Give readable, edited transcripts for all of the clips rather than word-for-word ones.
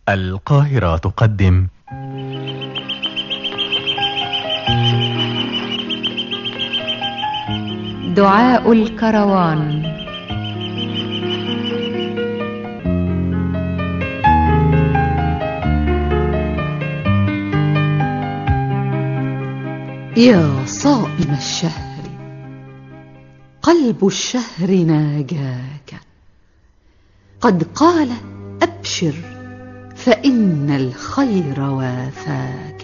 القاهرة تقدم دعاء الكروان. يا صائم الشهر، قلب الشهر ناجاك، قد قال أبشر فإن الخير وافاك.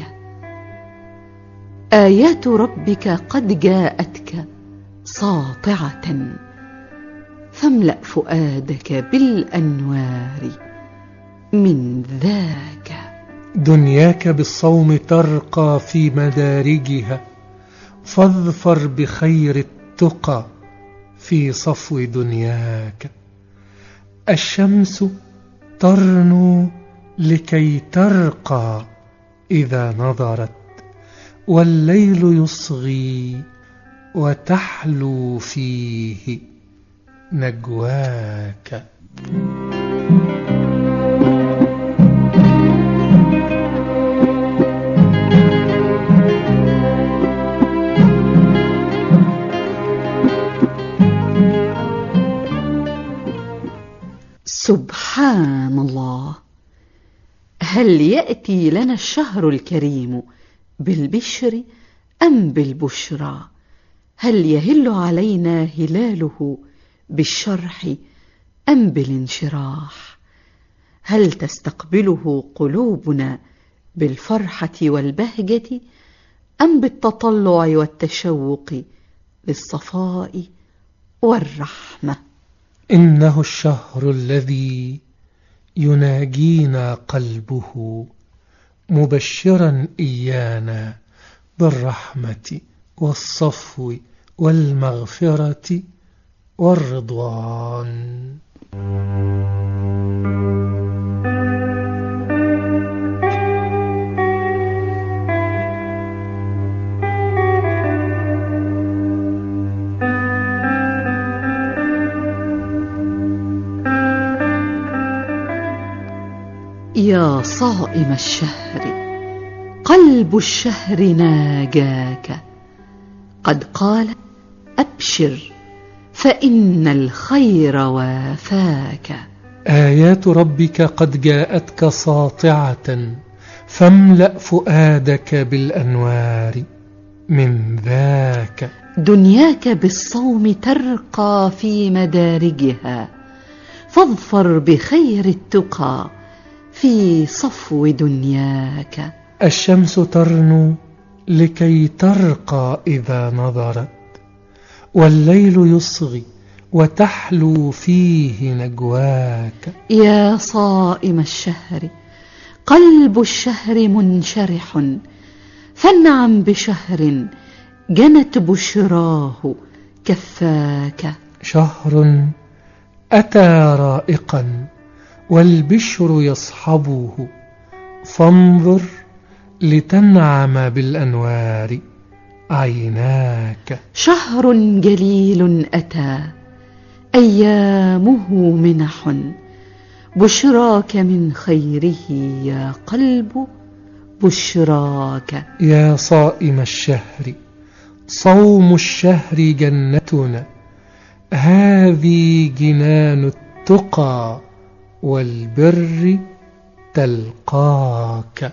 آيات ربك قد جاءتك ساطعة، فاملأ فؤادك بالأنوار من ذاك. دنياك بالصوم ترقى في مدارجها، فاظفر بخير التقى في صفو دنياك. الشمس ترنو لكي ترقى إذا نظرت، والليل يصغي وتحلو فيه نجواك. سبحان الله، هل يأتي لنا الشهر الكريم بالبشر أم بالبشرى؟ هل يهل علينا هلاله بالشرح أم بالانشراح؟ هل تستقبله قلوبنا بالفرحة والبهجة أم بالتطلع والتشوق للصفاء والرحمة؟ إنه الشهر الذي يناجينا قلبه، مبشرا إيانا بالرحمة والصفو والمغفرة والرضوان. يا صائم الشهر، قلب الشهر ناجاك، قد قال أبشر فإن الخير وافاك. آيات ربك قد جاءتك ساطعة، فاملأ فؤادك بالأنوار من ذاك. دنياك بالصوم ترقى في مدارجها، فاظفر بخير التقى في صفو دنياك. الشمس ترنو لكي ترقى إذا نظرت، والليل يصغي وتحلو فيه نجواك. يا صائم الشهر، قلب الشهر منشرح، فانعم بشهر جنت بشراه كفاك. شهر أتى رائقا والبشر يصحبه، فانظر لتنعم بالأنوار عيناك. شهر جليل أتى أيامه منح، بشراك من خيره يا قلب بشراك. يا صائم الشهر، صوم الشهر جنتنا، هذه جنان التقى والبر تلقاك.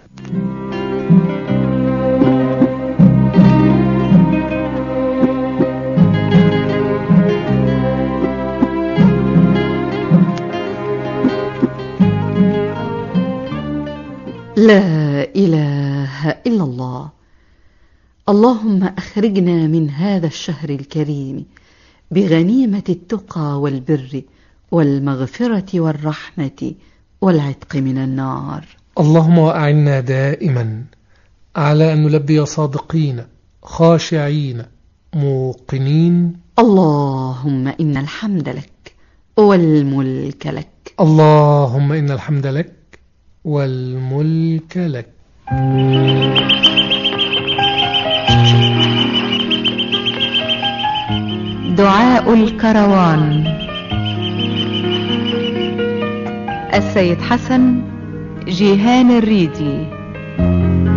لا إله إلا الله. اللهم أخرجنا من هذا الشهر الكريم بغنيمة التقى والبر والمغفرة والرحمة والعتق من النار. اللهم وأعنا دائما على أن نلبي صادقين خاشعين موقنين. اللهم إن الحمد لك والملك لك. اللهم إن الحمد لك والملك لك. دعاء الكروان. السيد حسن جيهان الريدي.